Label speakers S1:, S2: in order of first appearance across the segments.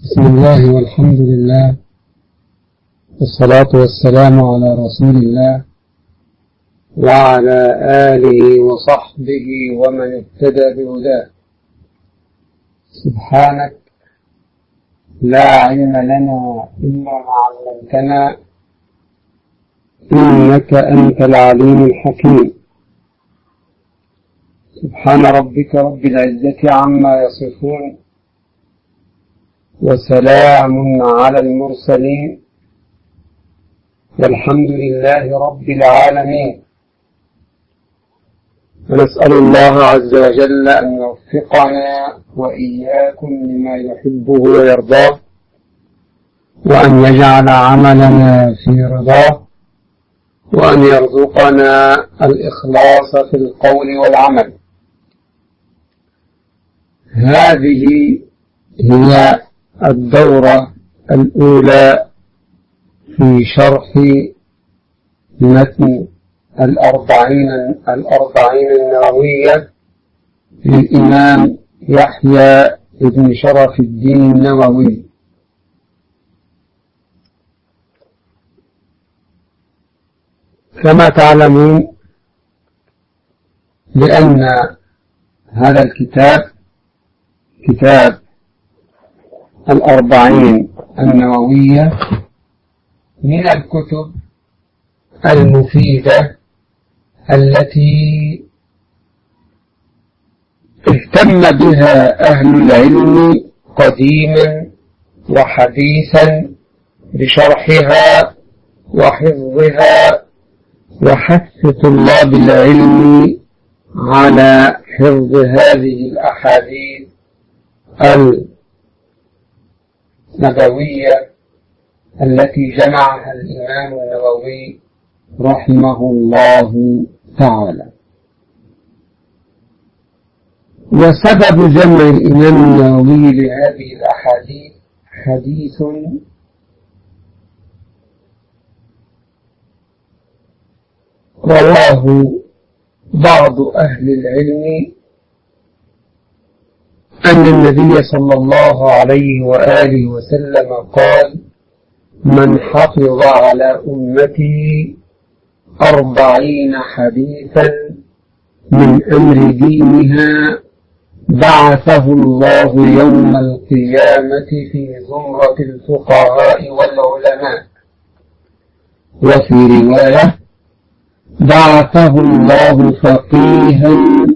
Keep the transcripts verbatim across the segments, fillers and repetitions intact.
S1: بسم الله والحمد لله والصلاة والسلام على رسول الله وعلى آله وصحبه ومن اهتدى بهداه. سبحانك لا علم لنا إلا ما علمتنا إنك أنت العليم الحكيم. سبحان ربك رب العزة عما يصفون وسلام على المرسلين والحمد لله رب العالمين. ونسأل الله عز وجل أن يوفقنا وإياكم لما يحبه ويرضاه، وأن يجعل عملنا في رضاه، وأن يرزقنا الإخلاص في القول والعمل. هذه هي الدورة الأولى في شرح متن الأربعين الأربعين النووية للإمام يحيى بن شرف الدين النووي. كما تعلمون بأن هذا الكتاب كتاب الأربعين النووية من الكتب المفيدة التي اهتم بها أهل العلم قديما وحديثا بشرحها وحفظها وحث طلاب العلم على حفظ هذه الأحاديث النبوية التي جمعها الإمام النووي رحمه الله تعالى. وسبب جمع الإمام النووي لهذه الأحاديث حديث رواه بعض أهل العلم أن النبي صلى الله عليه وآله وسلم قال: من حفظ على أمتي أربعين حديثا من أمر دينها بعثه الله يوم القيامة في زمرة الفقهاء والعلماء. وفي رواية: بعثه الله فقيها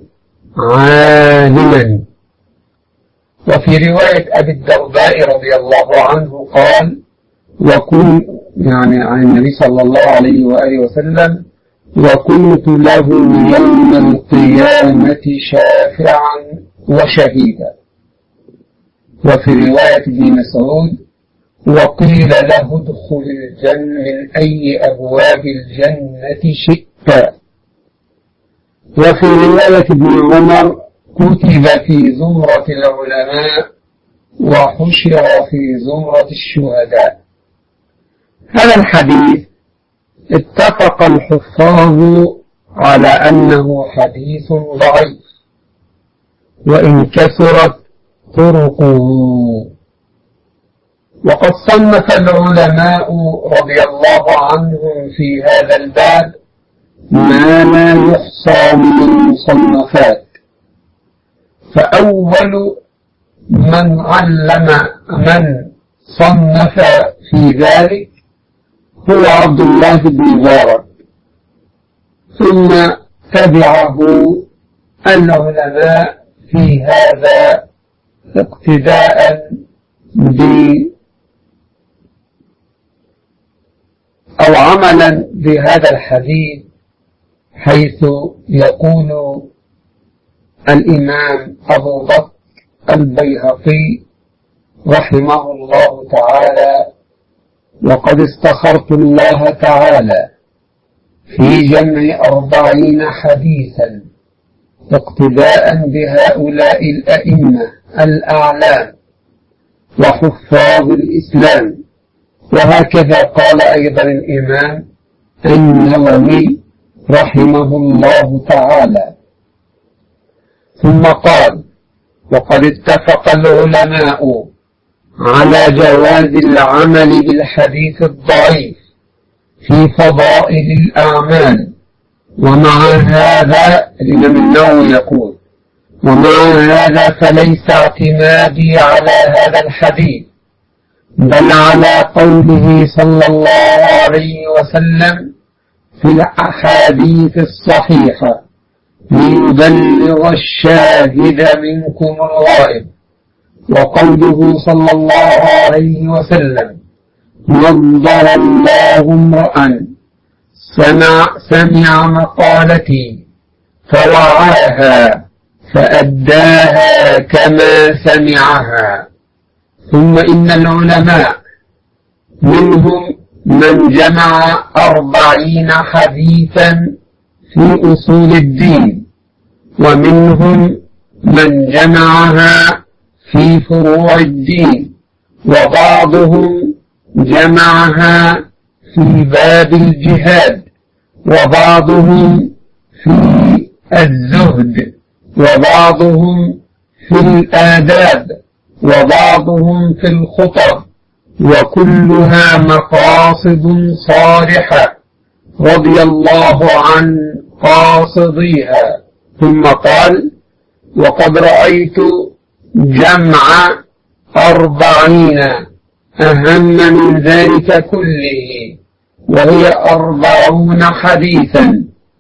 S1: عالما. وفي رواية أبي الدرداء رضي الله عنه قال: وكن يعني عن النبي صلى الله عليه وآله وسلم: وكنت له يوم القيامة شافعا وشهيدا. وفي رواية ابن مسعود: وقيل له ادخل الجنة من أي أبواب الجنة شئت. وفي رواية ابن عمر: كتب في زمرة العلماء وحشر في زمرة الشهداء. هذا الحديث اتفق الحفاظ على أنه حديث ضعيف وإن كثرت طرقه. وقد صنف العلماء رضي الله عنهم في هذا الباب ما لا يحصى من المصنفات. فأول من علم من صنف في ذلك هو عبد الله بن مبارك، ثم تبعه العلماء في هذا اقتداء ب أو عملا بهذا الحديث، حيث يقول الإمام أبو بكر البيهقي رحمه الله تعالى: وقد استخرت الله تعالى في جمع أربعين حديثا اقتداء بهؤلاء الأئمة الأعلام وحفاظ الإسلام. وهكذا قال أيضا الإمام النووي رحمه الله تعالى. ثم قال: وقد اتفق العلماء على جواز العمل بالحديث الضعيف في فضائل الأعمال. ومع هذا الإمام النووي يقول: ومع هذا فليس اعتمادي على هذا الحديث، بل على قوله صلى الله عليه وسلم في الأحاديث الصحيحة: ليبلغ الشاهد منكم الغائب. وقوله صلى الله عليه وسلم: نضر الله امرأ سمع, سمع مقالتي فوعاها فأداها كما سمعها. ثم إن العلماء منهم من جمع أربعين حديثا في أصول الدين، ومنهم من جمعها في فروع الدين، وبعضهم جمعها في باب الجهاد، وبعضهم في الزهد، وبعضهم في الآداب، وبعضهم في الخطب، وكلها مقاصد صالحة رضي الله عن قاصديها. ثم قال: وقد رأيت جمع أربعين أهم من ذلك كله، وهي أربعون حديثا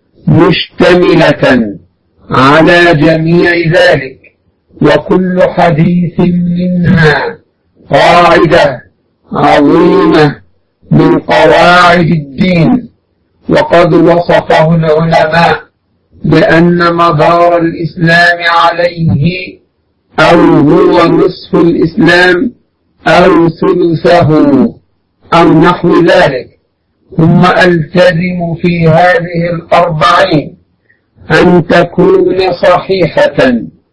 S1: مشتملة على جميع ذلك، وكل حديث منها قاعدة عظيمة من قواعد الدين. وقد وصفه العلماء بأن مدار الإسلام عليه أو هو نصف الإسلام أو ثلثه أو نحو ذلك. ثم ألتزم في هذه الأربعين أن تكون صحيحة،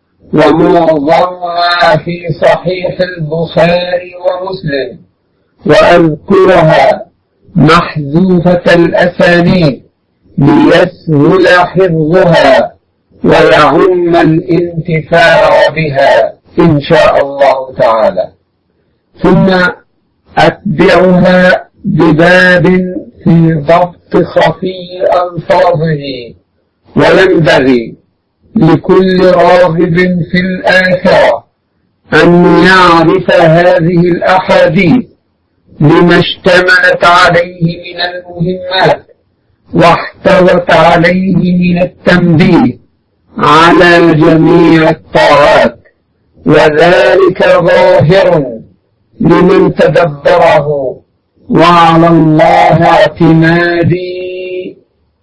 S1: ومعظمها في صحيح البخاري ومسلم، وأذكرها محذوفة الأسانيد ليسهل حفظها ويعم الانتفاع بها إن شاء الله تعالى. ثم أتبعها بباب في ضبط خفي ألفاظه. وينبغي لكل راغب في الآخرة أن يعرف هذه الأحاديث لما اشتملت عليه من المهمات واحتوت عليه من التنبيه على جميع الطاعات، وذلك ظاهر لمن تدبره، وعلى الله اعتمادي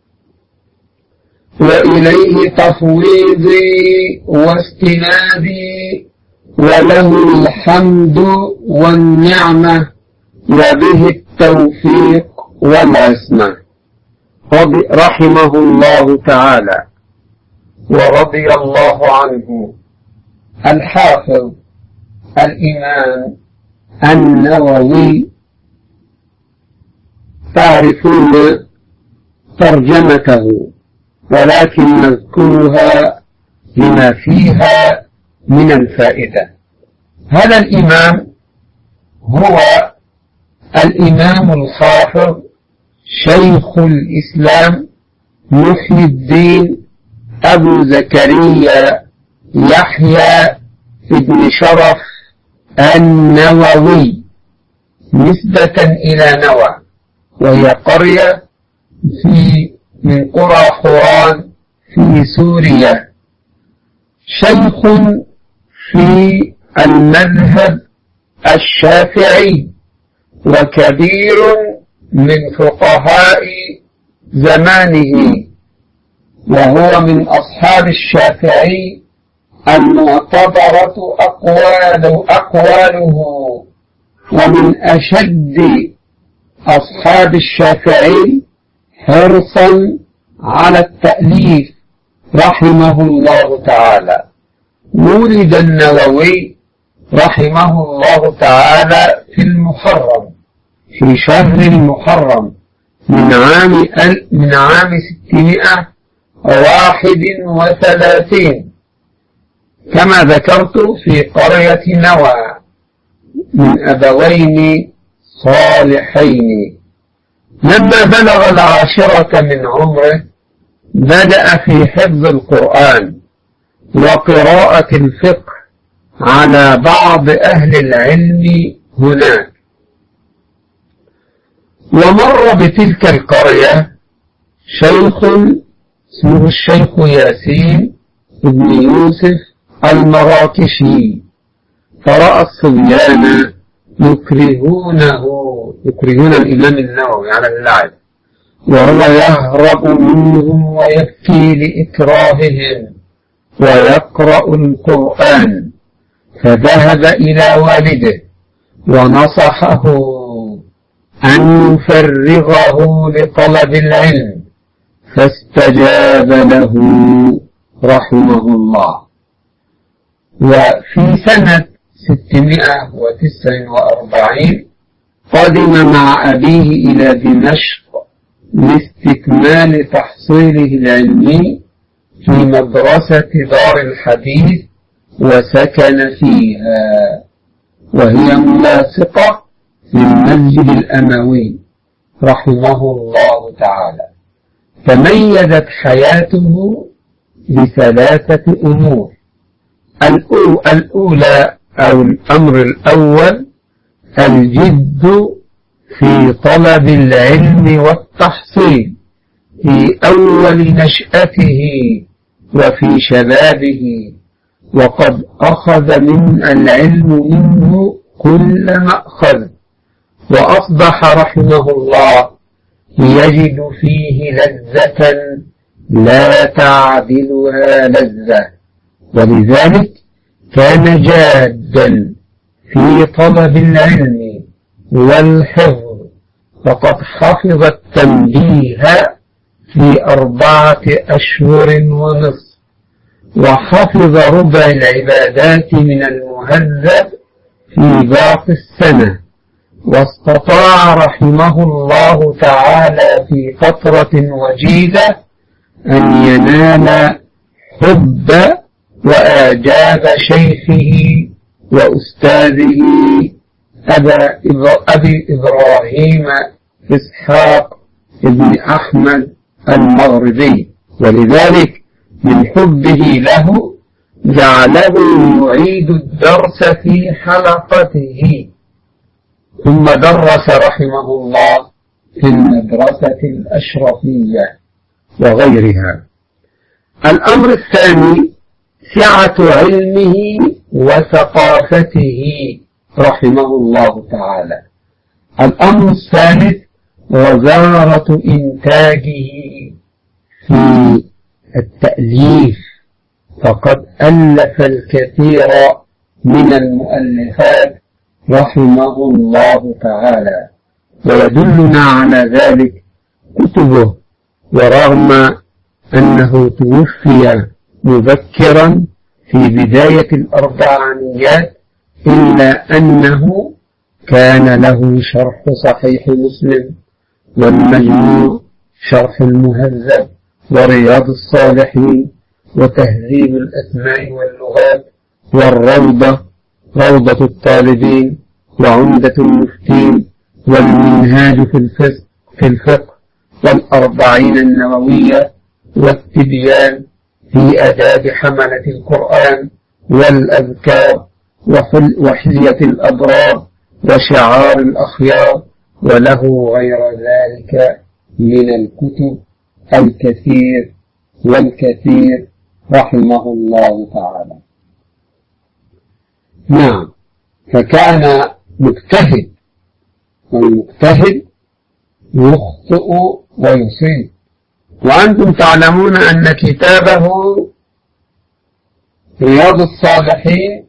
S1: وإليه تفويضي واستنادي، وله الحمد والنعمة وبه التوفيق والعصمة. رحمه الله تعالى ورضي الله عنه الحافظ الإمام النووي. تعرفون ترجمته، ولكن نذكرها لما فيها من الفائدة. هذا الإمام هو الإمام الحافظ شيخ الإسلام محي الدين أبو زكريا يحيى بن شرف النووي، نسبة إلى نوى، وهي قرية في من قرى حوران في سوريا. شيخ في المذهب الشافعي، وكبير من فقهاء زمانه، وهو من أصحاب الشافعي المعتبرة أقواله, أقواله ومن أشد أصحاب الشافعي حرصا على التأليف رحمه الله تعالى. ولد النووي رحمه الله تعالى في المحرم، في شهر المحرم من عام من عام ستمائة وواحد وثلاثين، كما ذكرت في قرية نوى. من أبوين صالحين. لما بلغ العاشرة من عمره بدأ في حفظ القرآن وقراءة الفقه على بعض أهل العلم هناك. ومر بتلك القرية شيخ اسمه الشيخ ياسين ابن يوسف المراكشي، فرأى الصبيان يكرهونه يكرهون الإمام النووي على اللعب، وهو يهرب منهم ويبكي لإكراههم ويقرأ القرآن، فذهب إلى والده ونصحه أن يفرغه لطلب العلم، فاستجاب له رحمه الله. وفي سنة ستمائة وتسعة وأربعين قدم مع أبيه إلى دمشق لاستكمال تحصيله العلمي في مدرسة دار الحديث، وسكن فيها، وهي ملاصقة للمسجد الأموي رحمه الله تعالى. تميزت حياته بثلاثة أمور. الأولى أو الأمر الأول الجد في طلب العلم والتحصيل في أول نشأته وفي شبابه، وقد أخذ من العلم منه كل مأخذ، وأصبح رحمه الله يجد فيه لذة لا تعدلها لذة، ولذلك كان جادا في طلب العلم والحفظ، فقد حفظ التنبيه في أربعة أشهر ونصف، وحفظ ربع العبادات من المهذب في باقي السنة، واستطاع رحمه الله تعالى في فترة وجيزة أن ينال حب وإعجاب شيخه وأستاذه أبي إبراهيم إسحاق ابن أحمد المغربي، ولذلك من حبه له جعله يعيد الدرس في حلقته، ثم درس رحمه الله في المدرسة الأشرفية وغيرها. الأمر الثاني سعة علمه وثقافته رحمه الله تعالى. الأمر الثالث وزارة إنتاجه في التأليف، فقد ألف الكثير من المؤلفات رحمه الله تعالى، ويدلنا على ذلك كتبه، ورغم أنه توفي مبكرا في بداية الأربعينيات إلا أنه كان له شرح صحيح مسلم، والمجموع شرح المهذب، ورياض الصالحين، وتهذيب الأسماء واللغات، والروضة روضة الطالبين، وعمدة المفتين، والمنهاج في الفقه, في الفقه والأربعين النووية، والتبيان في آداب حملة القرآن، والأذكار، وحلية الأبرار، وشعار الأخيار، وله غير ذلك من الكتب الكثير والكثير رحمه الله تعالى. نعم، فكان مجتهد، والمجتهد يخطئ ويصيب. وأنتم تعلمون أن كتابه رياض الصالحين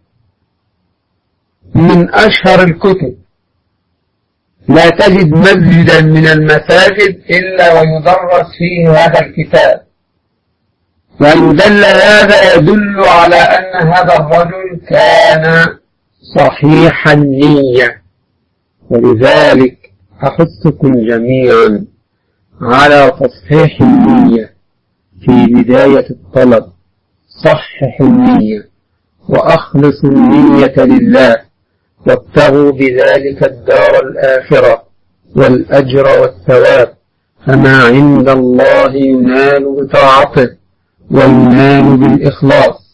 S1: من أشهر الكتب، لا تجد مسجدا من المساجد إلا ويدرس فيه هذا الكتاب، وإن دل هذا يدل على أن هذا الرجل كان صحيح النية. ولذلك أحثكم جميعا على تصحيح النية في بداية الطلب. صحح النية وأخلص النية لله، وابتغوا بذلك الدار الآخرة والأجر والثواب، فما عند الله ينال بطاعته وينال بالإخلاص.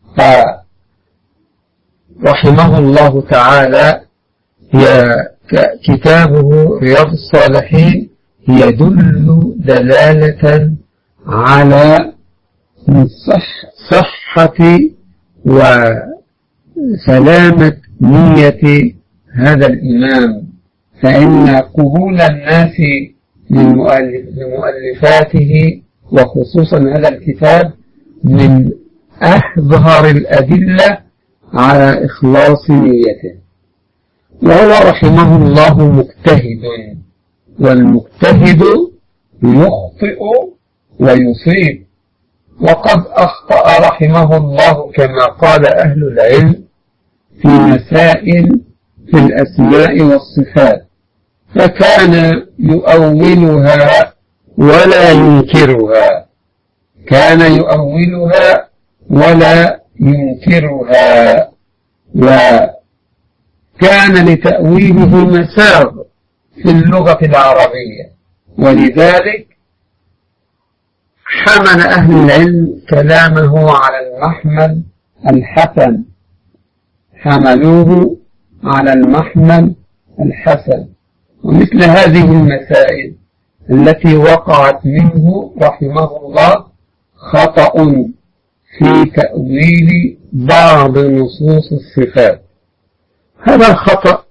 S1: فرحمه الله تعالى كتابه رياض الصالحين يدل دلالة على صح صحة وسلامة نية هذا الإمام، فإن قبول الناس لمؤلفاته وخصوصا هذا الكتاب من أظهر الأدلة على إخلاص نيته. وهو رحمه الله مجتهد، والمجتهد يخطئ ويصيب، وقد أخطأ رحمه الله كما قال أهل العلم في مسائل في الأسماء والصفات، فكان يؤولها ولا ينكرها، كان يؤولها ولا ينكرها، وكان لتأويله مساغ في اللغة العربية، ولذلك حمل أهل العلم كلامه على المحمل الحسن، حملوه على المحمل الحسن. ومثل هذه المسائل التي وقعت منه رحمه الله خطأ في تأويل بعض نصوص الصفات، هذا الخطأ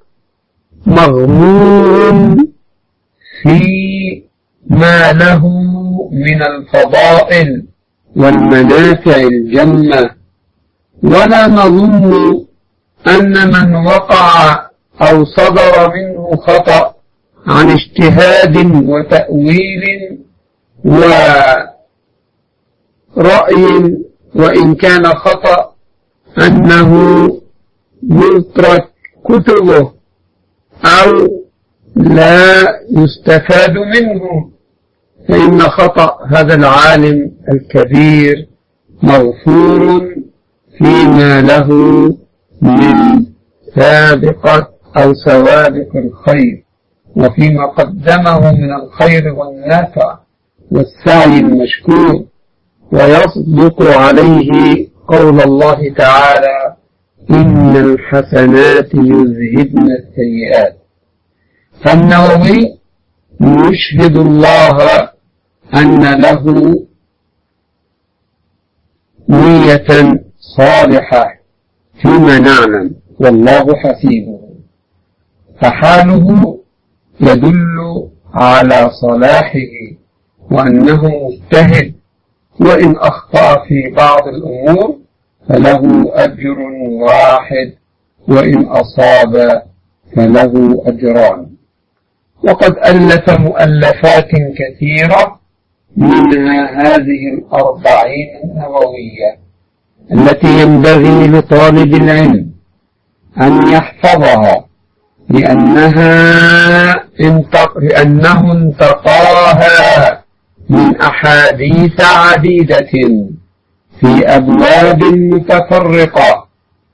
S1: مغمور في ما له من الفضائل والمنافع الجمة، ولا نظن أن من وقع أو صدر منه خطأ عن اجتهاد وتأويل ورأي وإن كان خطأ أنه يترك كتبه أو لا يستفاد منه، فإن خطأ هذا العالم الكبير مغفور فيما له من سابقة أو سوابق الخير، وفيما قدمه من الخير والنفع والسعي المشكور. ويصدق عليه قول الله تعالى: إن الحسنات يذهبن السيئات. فالنووي يشهد الله أن له نية صالحة فيما نعلم، والله حسيبه، فحاله يدل على صلاحه وأنه مجتهد، وإن أخطأ في بعض الأمور فله أجر واحد، وإن أصاب فله أجران. وقد ألف مؤلفات كثيرة، منها هذه الأربعين النووية التي ينبغي لطالب العلم أن يحفظها، لأنها لأنه انتقاها من أحاديث عديدة في أبواب متفرقة،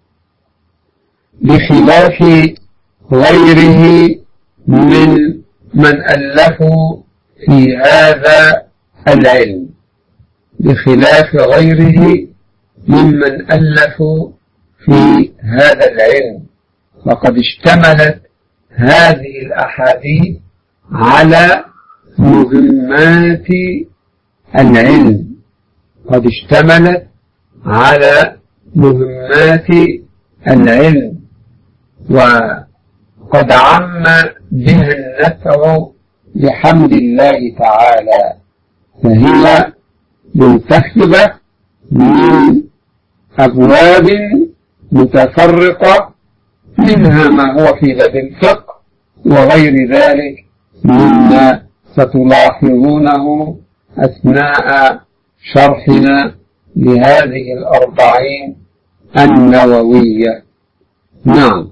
S1: بخلاف غيره من من ألفوا في هذا العلم، بخلاف غيره ممن ألفوا في هذا العلم، فقد اشتملت هذه الأحاديث على مهمات العلم، قد اشتملت على مهمات العلم، وقد عم بها النفع بحمد الله تعالى، فهي منتخبة من أبواب متفرقة، منها ما هو في باب الفقه وغير ذلك مما ستلاحظونه أثناء شرحنا لهذه الأربعين النووية. نعم.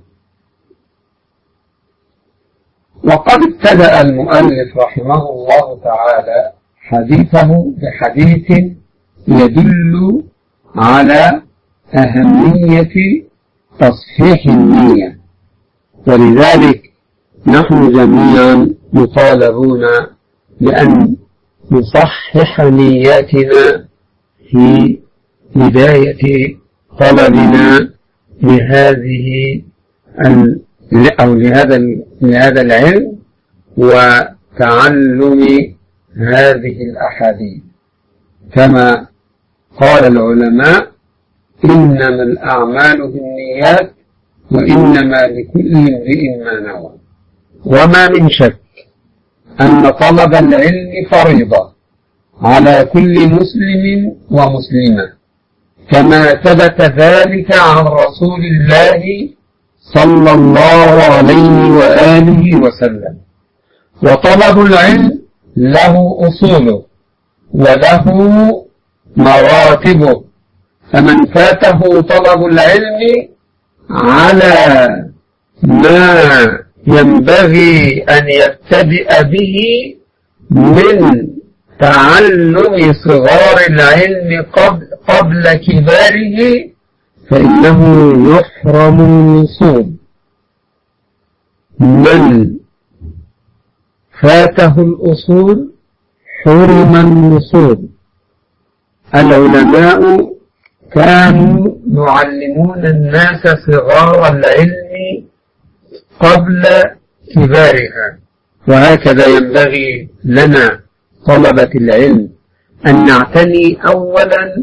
S1: وقد ابتدأ المؤلف رحمه الله تعالى حديثه بحديث يدل على أهمية تصحيح النية، ولذلك نحن جميعا مطالبون بأن نصحح نياتنا في بداية طلبنا لهذه أو لهذا لهذا العلم وتعلم هذه الأحاديث، كما قال العلماء: إنما الأعمال بالنيات وإنما لكل امرئ ما نوى. وما من شك أن طلب العلم فريضة على كل مسلم ومسلمة، كما ثبت ذلك عن رسول الله صلى الله عليه وآله وسلم. وطلب العلم له أصوله وله مراتبه، فمن فاته طلب العلم على ما ينبغي أن يبتدئ به من تعلم صغار العلم قبل, قبل كباره فإنه يحرم الوصول. من فاته الأصول حرم الوصول. العلماء كانوا يعلمون الناس صغار العلم قبل كبارها، وهكذا ينبغي لنا طلبة العلم أن نعتني أولا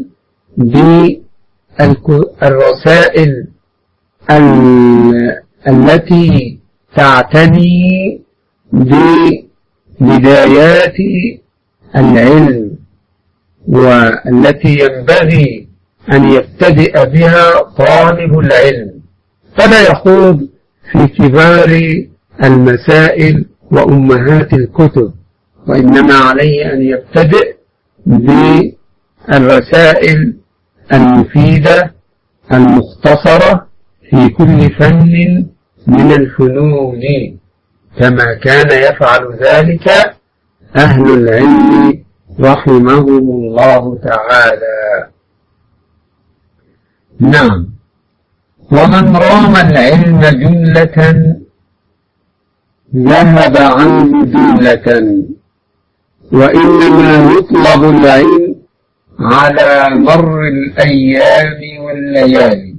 S1: بالرسائل التي تعتني ببدايات العلم والتي ينبغي أن يبتدئ بها طالب العلم، فلا يخوض في كبار المسائل وأمهات الكتب، وإنما عليه أن يبتدئ بالرسائل المفيدة المختصرة في كل فن من الفنون، كما كان يفعل ذلك أهل العلم رحمهم الله تعالى. نعم. ومن رام العلم جملة ذهب عنه جملة، وإنما يطلب العلم على مر الأيام والليالي.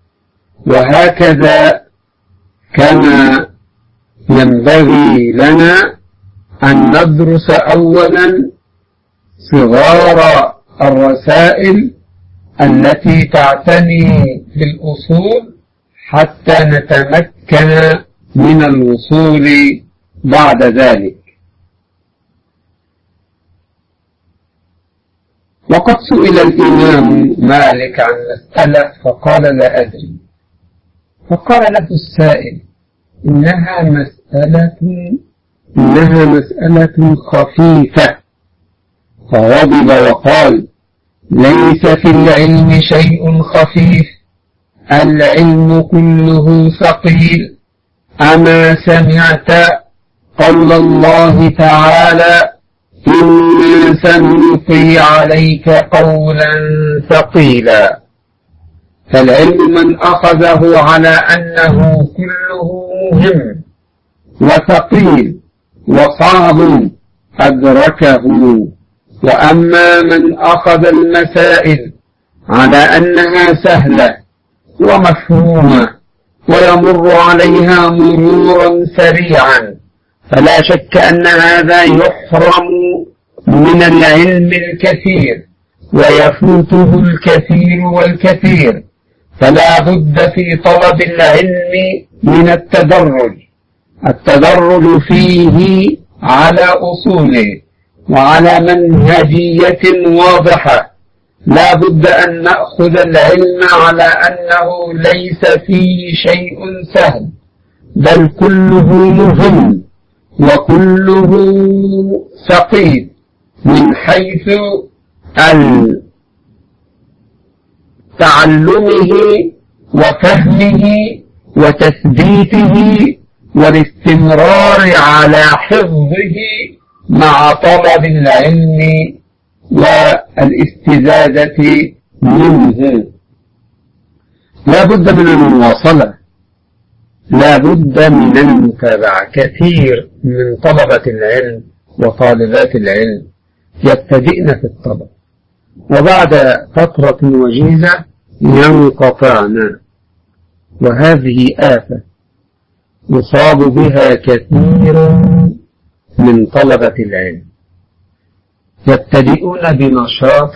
S1: وهكذا كما ينبغي لنا أن ندرس أولا صغار الرسائل التي تعتني بالأصول حتى نتمكن من الوصول بعد ذلك. وقد سئل الإمام مالك عن مسألة فقال: لا أدري. فقال له السائل: إنها مسألة إنها مسألة خفيفة. فغضب وقال: ليس في العلم شيء خفيف، العلم كله ثقيل. أما سمعت قول الله تعالى: إنا سنلقي عليك قولا ثقيلا. فالعلم من أخذه على أنه كله مهم وثقيل وصعب أدركه، وأما من أخذ المسائل على أنها سهلة ومفهومة ويمر عليها مرورا سريعا فلا شك أن هذا يحرم من العلم الكثير ويفوته الكثير والكثير. فلا بد في طلب العلم من التدرج التدرج فيه على أصوله وعلى منهجية واضحة. لا بد أن نأخذ العلم على أنه ليس فيه شيء سهل، بل كله مهم وكله ثقيل من حيث تعلمه وفهمه وتثبيته والاستمرار على حفظه مع طلب العلم والاستزادة منه. لا بد من المواصلة، لا بد من المتابعة. كثير من طلبة العلم وطالبات العلم يبتدئن في الطلب وبعد فترة وجيزة ينقطعن، وهذه آفة يصاب بها كثير من طلبة العلم. يبتدئون بنشاط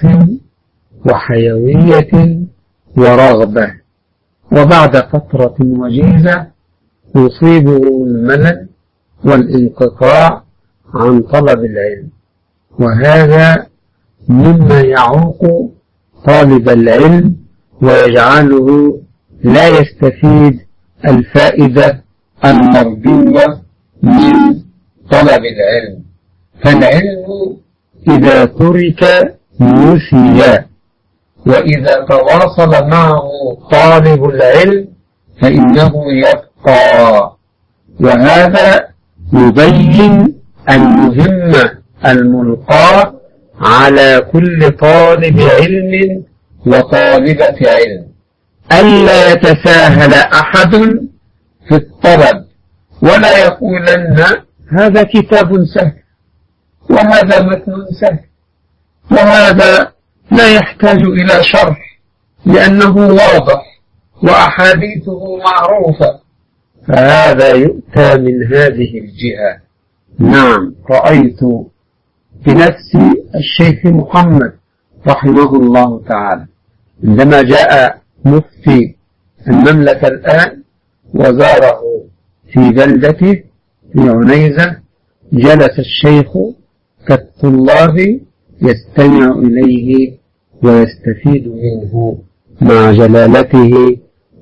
S1: وحيوية ورغبة، وبعد فترة وجيزة يصيبه الملل والانقطاع عن طلب العلم، وهذا مما يعوق طالب العلم ويجعله لا يستفيد الفائدة المرجوة من طلب العلم. فالعلم إذا ترك نسي، وإذا تواصل معه طالب العلم فإنه يبقى. وهذا يبين المهمة الملقاة على كل طالب علم وطالبة علم، ألا يتساهل أحد في الطلب ولا يقولن هذا كتاب سهل وهذا متن سهل وهذا لا يحتاج إلى شرح لأنه واضح وأحاديثه معروفة، فهذا يؤتى من هذه الجهة. نعم، رأيت بنفسي الشيخ محمد رحمه الله تعالى عندما جاء مفتي المملكة الآن وزاره في بلدته في عنيزة، جلس الشيخ كالطلاب يستمع إليه ويستفيد منه مع جلالته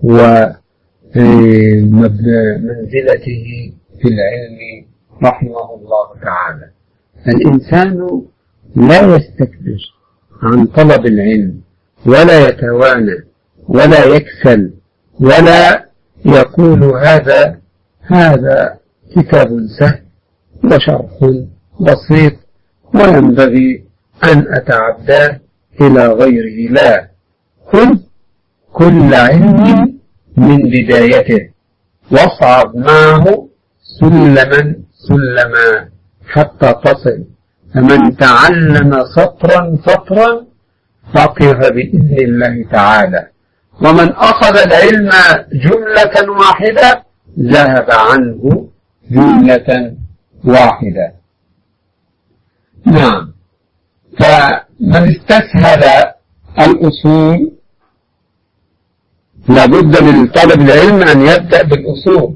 S1: ومنزلته في العلم رحمه الله تعالى. الإنسان لا يستكبر عن طلب العلم ولا يتوانى ولا يكسل ولا يقول هذا هذا كتاب سهل وشرح بسيط وينبغي أن أتعداه إلى غيره. لا، خذ كل علم من بدايته واصعد معه سلما سلما حتى تصل. فمن تعلم سطرا سطرا فقه بإذن الله تعالى، ومن أخذ العلم جملة واحدة ذهب عنه جملة واحدة. نعم، فمن استسهل الأصول لابد من طلب العلم أن يبدأ بالأصول،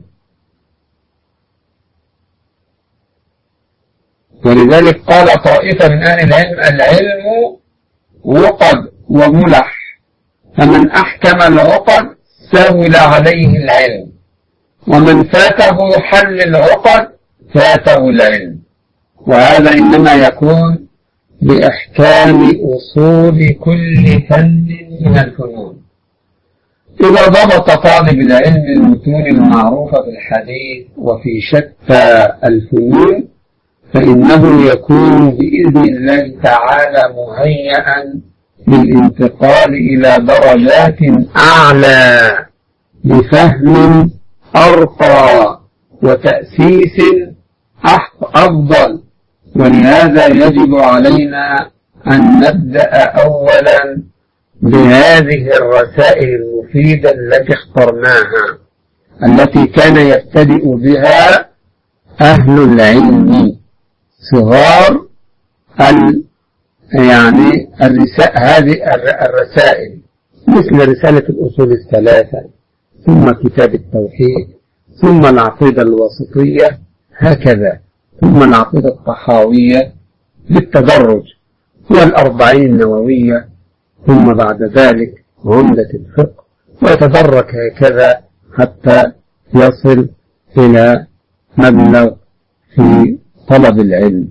S1: ولذلك قال طائفة من أهل العلم العلم عقد وملح، فمن أحكم العقد سهل عليه العلم، ومن فاته حل العقد فاته العلم. وهذا إنما يكون بإحكام أصول كل فن من الفنون. إذا ضبط طالب العلم المتون المعروفة في الحديث وفي شتى الفنون فإنه يكون بإذن الله تعالى مهيئا للانتقال إلى درجات أعلى بفهم أرقى وتأسيس أفضل. ولهذا يجب علينا أن نبدأ أولا بهذه الرسائل المفيدة التي اخترناها، التي كان يبتدئ بها أهل العلم صغار يعني الرسائل، هذه الرسائل مثل رسالة الأصول الثلاثة، ثم كتاب التوحيد، ثم العقيدة الوسطية، هكذا، ثم العقيدة الطحاوية بالتدرج، والأربعين النووية، ثم بعد ذلك عمدة الفقه، ويتدرج هكذا حتى يصل إلى مبلغ في طلب العلم.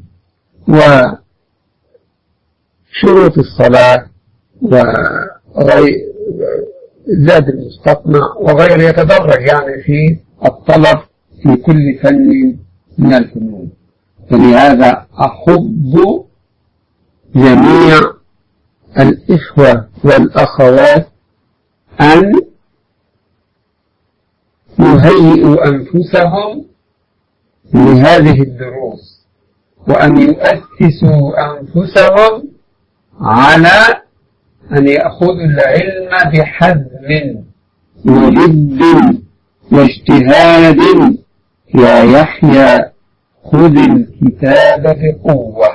S1: وشروط الصلاة وغير زاد المستقنع وغير يتدرج يعني في الطلب في كل فن من الفنون. فلهذا أحب جميع الإخوة والأخوات أن يهيئوا أنفسهم لهذه الدروس، وأن يؤسسوا أنفسهم على أن يأخذوا العلم بحزم وجد واجتهاد. يا يحيى خذ الكتاب بقوة،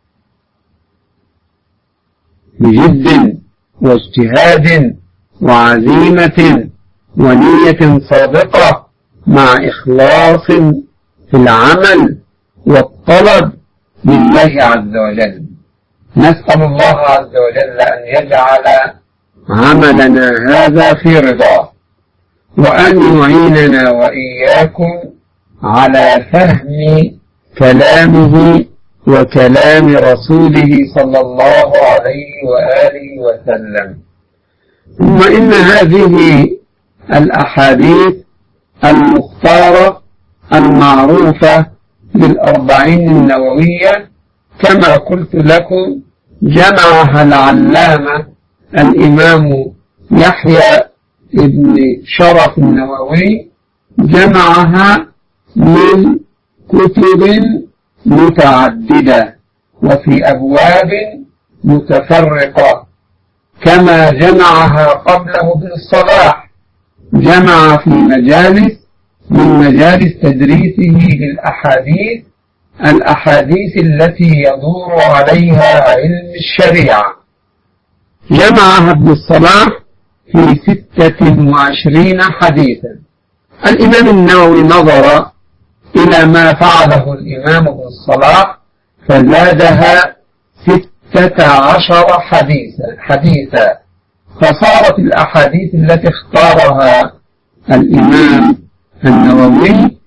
S1: بجد واجتهاد وعزيمة ونية صادقة مع إخلاص في العمل والطلب لله عز وجل. نسأل الله عز وجل أن يجعل عملنا هذا في رضاه، وأن يعيننا وإياكم على فهم كلامه وكلام رسوله صلى الله عليه وآله وسلم. ثم إن هذه الأحاديث المختارة المعروفة بالأربعين النووية كما قلت لكم جمعها العلامة الإمام يحيى ابن شرف النووي، جمعها من كتب متعددة وفي أبواب متفرقة، كما جمعها قبله ابن الصلاح، جمع في مجالس من مجالس تدريسه للأحاديث الأحاديث التي يدور عليها علم الشريعة، جمعها ابن الصلاح في ستة وعشرين حديثا. الإمام النووي نظر إلى ما فعله الإمام ابن الصلاح فزادها ستة عشر حديثا حديثا فصارت الأحاديث التي اختارها الإمام النووي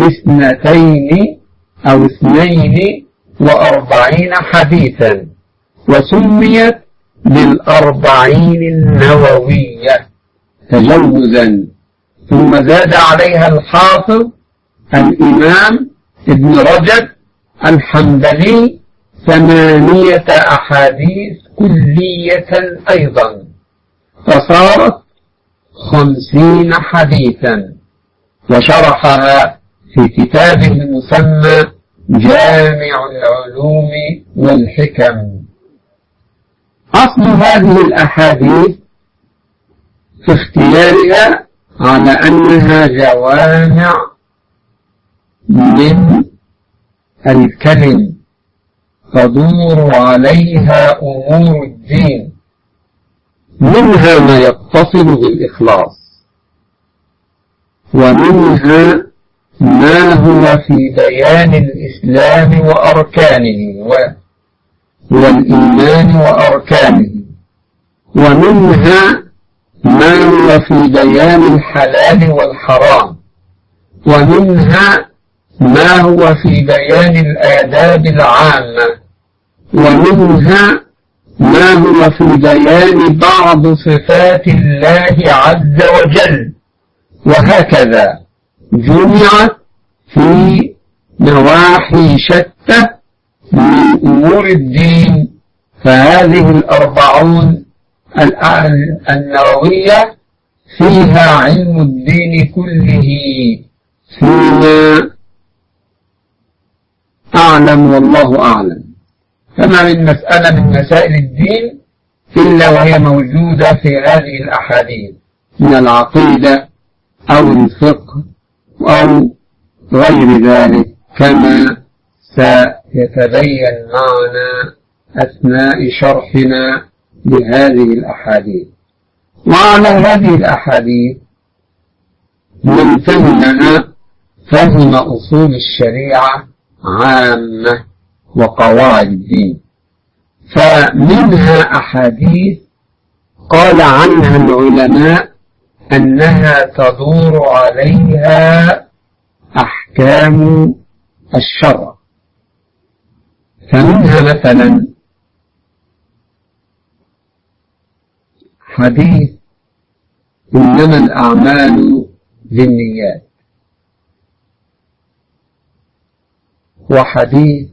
S1: اثنتين أو اثنين وأربعين حديثا، وسميت بالأربعين النووية تجوزا. ثم زاد عليها الحافظ الإمام ابن رجب الحنبلي ثمانية أحاديث كلية أيضا، فصارت خمسين حديثا، وشرحها في كتابه المسمى جامع العلوم والحكم. أصل هذه الأحاديث في اختيارها على أنها جوامع من الكلم تدور عليها أمور الدين، منها ما يتصل بالإخلاص، ومنها ما هو في بيان الإسلام وأركانه والإيمان وأركانه، ومنها ما هو في بيان الحلال والحرام، ومنها ما هو في بيان الآداب العامة، ومنها ما هو في بيان بعض صفات الله عز وجل، وهكذا جمعت في نواحي شتى من أمور الدين. فهذه الأربعون النووية فيها علم الدين كله فيما أعلم والله أعلم. فما من مسألة من مسائل الدين إلا وهي موجودة في هذه الأحاديث من العقيدة أو الفقه أو غير ذلك، كما سيتبين معنا أثناء شرحنا لهذه الأحاديث. وعلى هذه الأحاديث من فهمها فهم أصول الشريعة عامة وقواعد الدين. فمنها أحاديث قال عنها العلماء أنها تدور عليها أحكام الشرع. فمنها مثلا حديث إنما الأعمال بالنيات، وحديث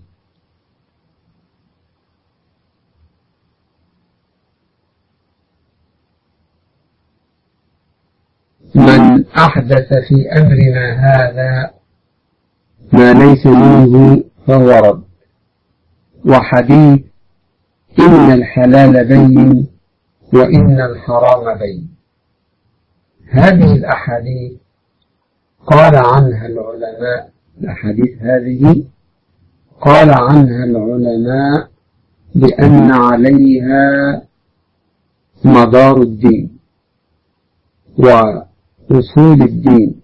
S1: من أحدث في أمرنا هذا ما ليس منه فهو رد، وحديث إن الحلال بين وإن الحرام بين. هذه الأحاديث قال عنها العلماء، الأحاديث هذه قال عنها العلماء بأن عليها مدار الدين وأصول الدين.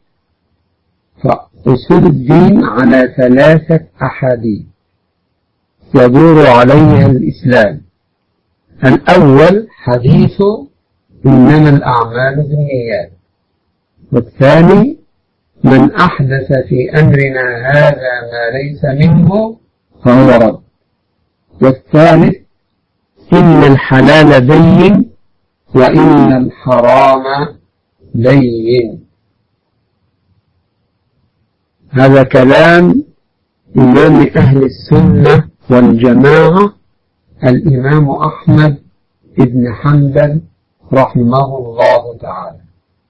S1: فأصول الدين على ثلاثة أحاديث يدور عليها الإسلام. الأول حديث إنما الأعمال بالنيات، والثاني من أحدث في أمرنا هذا ما ليس منه فهو رد، والثالث إن الحلال بين وإن الحرام بين. هذا كلام إمام أهل السنة والجماعة الإمام أحمد بن حنبل رحمه الله تعالى.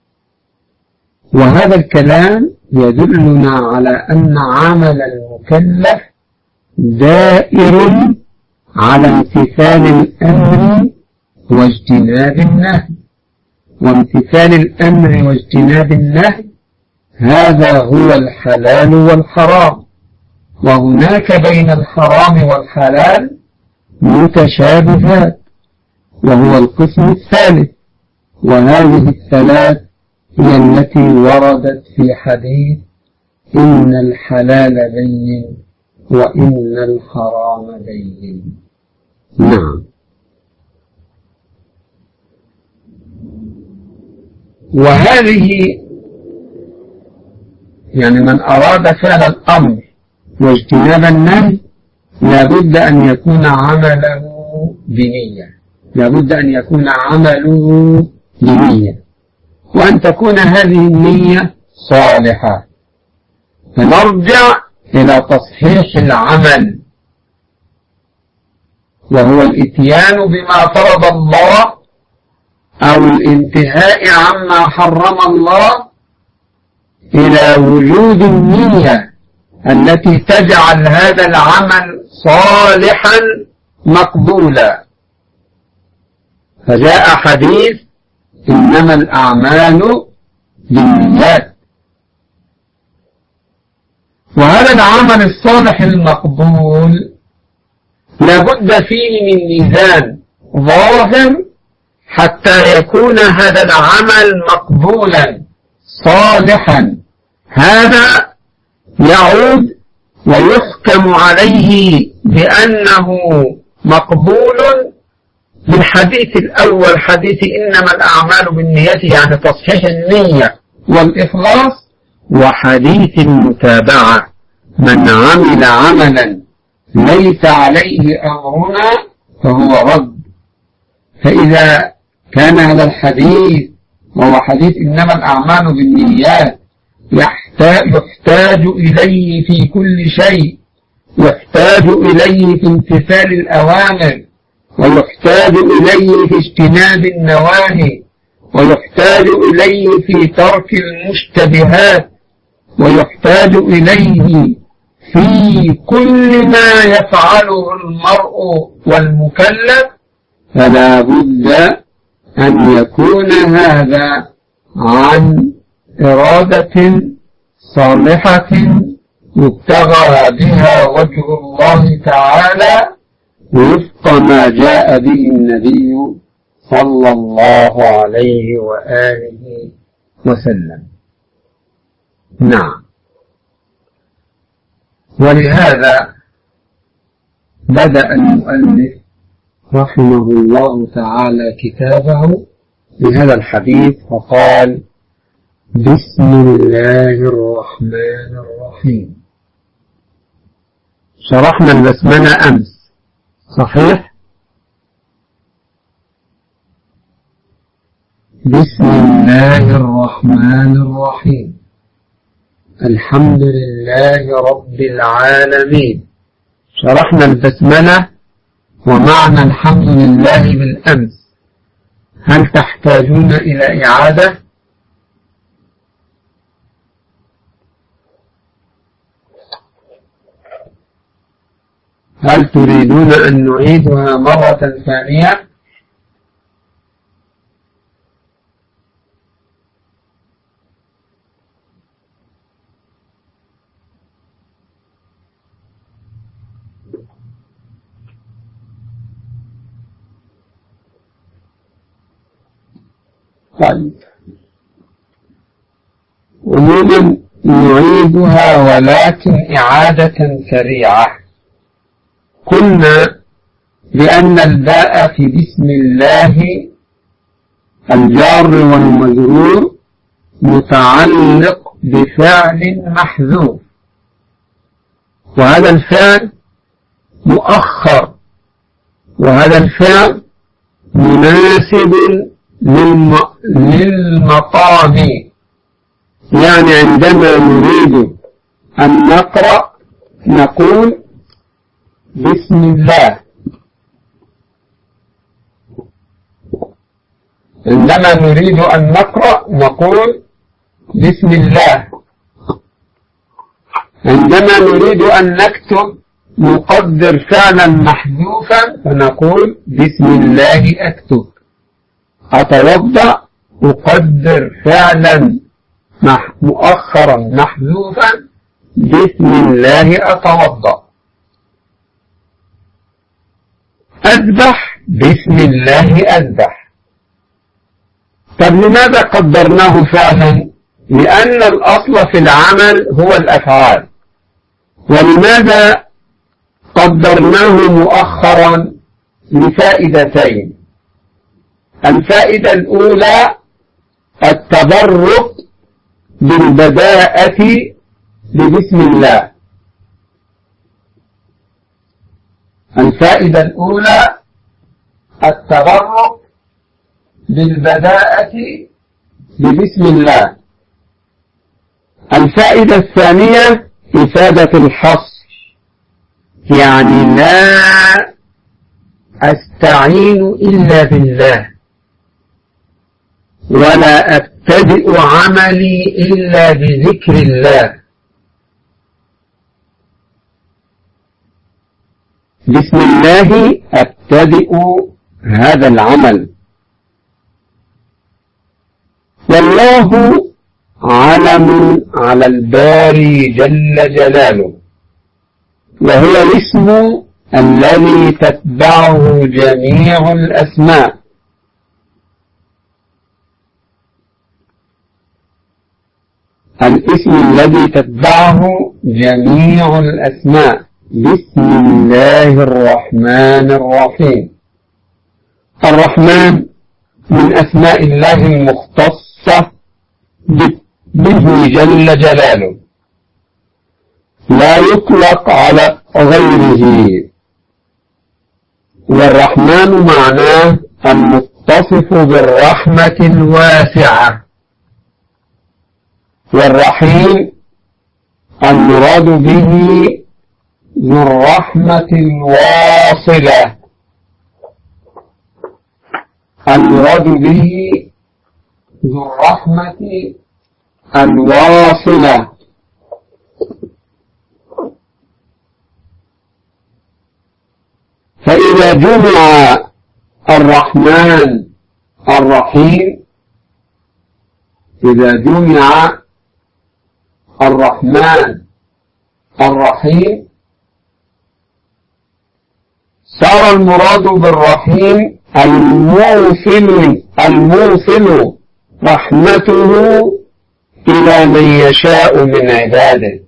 S1: وهذا الكلام يدلنا على أن عمل المكلف دائر على امتثال الأمر واجتناب النهي، وامتثال الأمر واجتناب النهي هذا هو الحلال والحرام. وهناك بين الحرام والحلال متشابهات، وهو القسم الثالث، وهذه الثلاث هي التي وردت في حديث إن الحلال بين وإن الحرام بين. نعم. وهذه يعني من أراد فعل الأمر واجتناب النهي لابد أن يكون عمله بنية، لابد أن يكون عمله بنية، وأن تكون هذه النية صالحة. فنرجع إلى تصحيح العمل، وهو الإتيان بما فرض الله أو الانتهاء عما حرم الله، إلى وجود النية التي تجعل هذا العمل صالحا مقبولا. فجاء حديث إنما الأعمال بالنيات. وهذا العمل الصالح المقبول لابد فيه من ميزان ظاهر حتى يكون هذا العمل مقبولا صالحا. هذا يعود ويحكم عليه بأنه مقبول بالحديث الأول، حديث إنما الأعمال بالنيات، يعني تصحيح النية والإخلاص، وحديث المتابعة من عمل عملا ليس عليه أمرنا فهو رد. فإذا كان هذا الحديث وهو حديث إنما الأعمال بالنيات يحتاج إليه في كل شيء، يحتاج إليه في امتثال الأوامر، ويحتاج إليه في اجتناب النواهي، ويحتاج إليه في ترك المشتبهات، ويحتاج إليه في كل ما يفعله المرء والمكلف، فلا بد أن يكون هذا عن إرادة صالحة يبتغى بها وجه الله تعالى وفق ما جاء به النبي صلى الله عليه وآله وسلم. نعم. ولهذا بدأ المؤلف رحمه الله تعالى كتابه بهذا الحديث فقال: بسم الله الرحمن الرحيم. شرحنا البسملة أمس، صحيح؟ بسم الله الرحمن الرحيم، الحمد لله رب العالمين. شرحنا البسملة ومعنى الحمد لله بالأمس. هل تحتاجون إلى إعادة؟ هل تريدون أن نعيدها مرة ثانية؟ طيب، عموما نعيدها ولكن إعادة سريعة. قلنا بأن الباء في بسم الله الجار والمجرور متعلق بفعل محذوف، وهذا الفعل مؤخر، وهذا الفعل مناسب للمقام. يعني عندما نريد أن نقرأ نقول بسم الله، عندما نريد أن نقرأ نقول بسم الله، عندما نريد أن نكتب نقدر فعلا محذوفا فنقول بسم الله أكتب. أتوضأ أقدر فعلا مؤخرا محذوفا بسم الله أتوضأ. أذبح بسم الله أذبح. طب لماذا قدرناه فعلا؟ لأن الأصل في العمل هو الأفعال. ولماذا قدرناه مؤخرا؟ لفائدتين. الفائدة الأولى التبرك بالبداءة ببسم الله. الفائدة الأولى التبرك بالبداءة ببسم الله. الفائدة الثانية إفادة الحصر، يعني لا أستعين إلا بالله، ولا أبتدئ عملي إلا بذكر الله. بسم الله أبتدئ هذا العمل. والله علم على الباري جل جلاله، وهو الاسم الذي تتبعه جميع الأسماء. الاسم الذي تتبعه جميع الأسماء. بسم الله الرحمن الرحيم. الرحمن من أسماء الله المختصة به جل جلاله، لا يطلق على غيره. والرحمن معناه المتصف بالرحمة الواسعة. والرحيم المراد به ذو الرحمة الواصلة، المراد به ذو الرحمة الواصلة. فإذا جمع الرحمن الرحيم، إذا جمع الرحمن الرحيم صار المراد بالرحيم الموصل الموصل رحمته إلى من يشاء من عباده،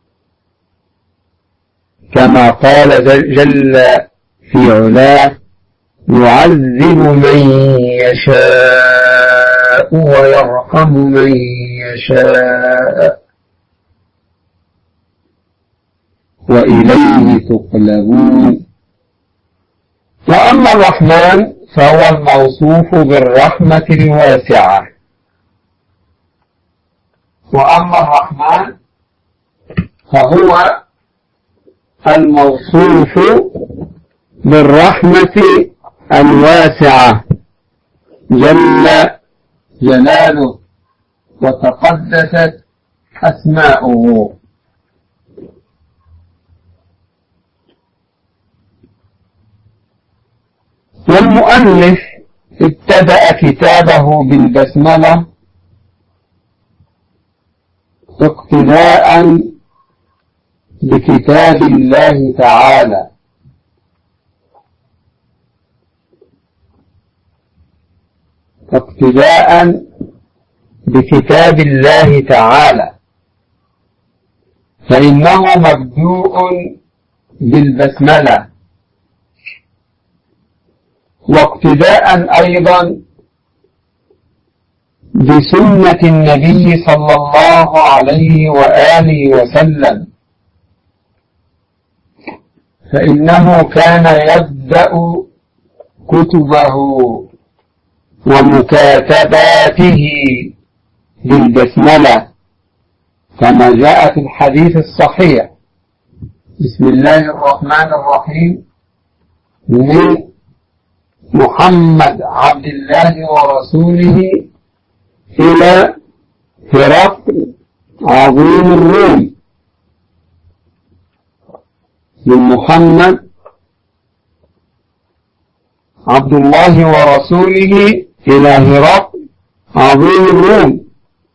S1: كما قال جل في علاه: يعذب من يشاء ويرحم من يشاء وإليه تقلبون. وأما الرحمن فهو الموصوف بالرحمة الواسعة. وأما الرحمن فهو الموصوف بالرحمة الواسعة جل جلاله وتقدست أسماؤه. المؤلف ابتدأ كتابه بالبسملة اقتداء بكتاب الله تعالى، اقتداء بكتاب الله تعالى، فإنه مبدوء بالبسملة، واقتداء أيضا بسنة النبي صلى الله عليه وآله وسلم، فإنه كان يبدأ كتبه ومكاتباته بالبسملة كما جاء في الحديث الصحيح: بسم الله الرحمن الرحيم، من محمد عبد الله ورسوله إلى هرقل عظيم الروم. من محمد عبد الله ورسوله إلى هرقل عظيم الروم.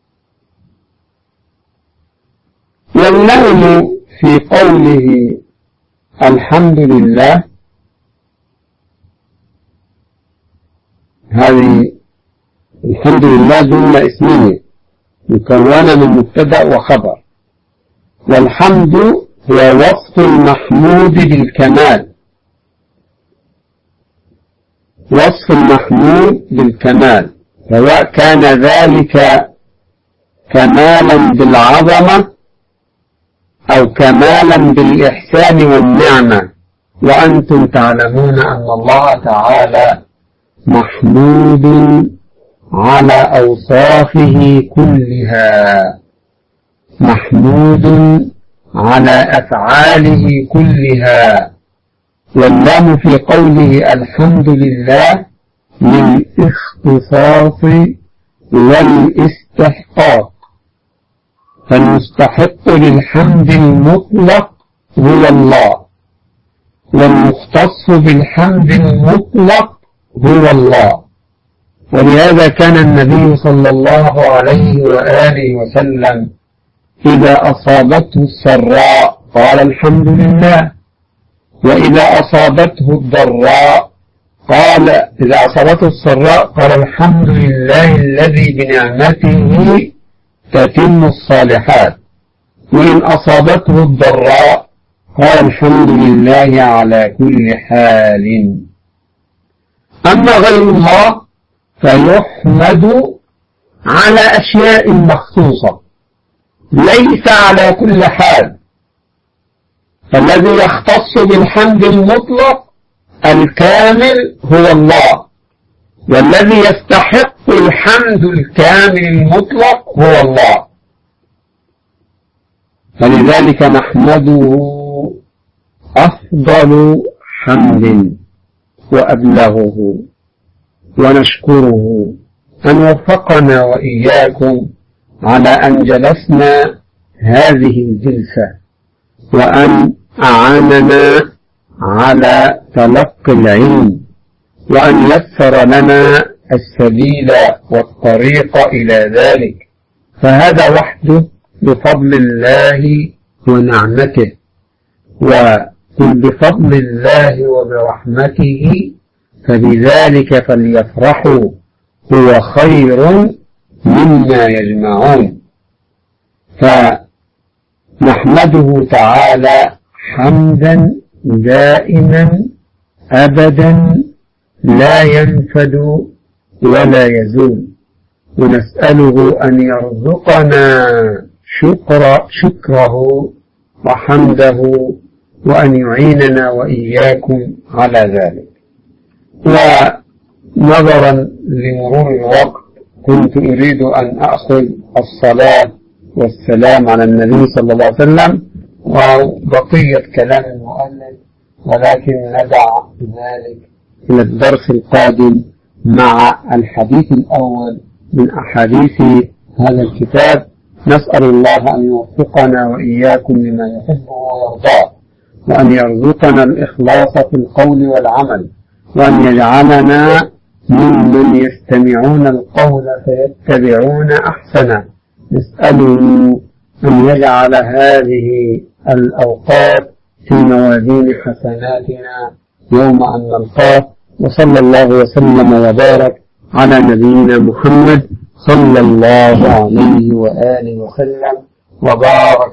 S1: واللام في قوله الحمد لله، هذه الحمد لله جملة اسمية مكونة من مبتدأ وخبر، والحمد هو وصف المحمود بالكمال، وصف المحمود بالكمال، سواء كان ذلك كمالا بالعظمة أو كمالا بالإحسان والنعمة. وأنتم تعلمون أن الله تعالى محمود على أوصافه كلها، محمود على أفعاله كلها. واللام في قوله الحمد لله للاختصاص والاستحقاق، فالمستحق للحمد المطلق هو الله، والمختص بالحمد المطلق هو الله. ولهذا كان النبي صلى الله عليه وآله وسلم إذا أصابته السراء قال الحمد لله، وإذا أصابته الضراء قال إذا أصابته السراء قال الحمد لله الذي بنعمته تتم الصالحات، وإن أصابته الضراء قال الحمد لله على كل حال. أما غير الله فيحمد على أشياء مخصوصة ليس على كل حال، فالذي يختص بالحمد المطلق الكامل هو الله، والذي يستحق الحمد الكامل المطلق هو الله. فلذلك نحمده أفضل حمد وأبلغه، ونشكره أن وفقنا وإياكم على أن جلسنا هذه الجلسة، وأن أعاننا على تلقي العلم، وأن يسر لنا السبيل والطريق إلى ذلك، فهذا وحده بفضل الله ونعمته. وقل بفضل الله وبرحمته فبذلك فليفرحوا هو خير مما يجمعون. فنحمده تعالى حمدا دائما أبدا لا ينفد ولا يزول، ونسأله أن يرزقنا شكر شكره وحمده، وأن يعيننا وإياكم على ذلك. ونظرا لمرور الوقت كنت أريد أن أأخذ الصلاة والسلام على النبي صلى الله عليه وسلم وبقية كلام المؤلف، ولكن ندع ذلك إلى الدرس القادم مع الحديث الأول من أحاديث هذا الكتاب. نسأل الله أن يوفقنا وإياكم لما يحبه ويرضاه، وأن يرزقنا الإخلاص في القول والعمل، وأن يجعلنا ممن يستمعون القول فيتبعون أحسنه. نسأله أن يجعل هذه الأوقات في موازين حسناتنا يوم أن نلقاه. وصلى الله وسلم وبارك على نبينا محمد صلى الله عليه وآله وسلم وبارك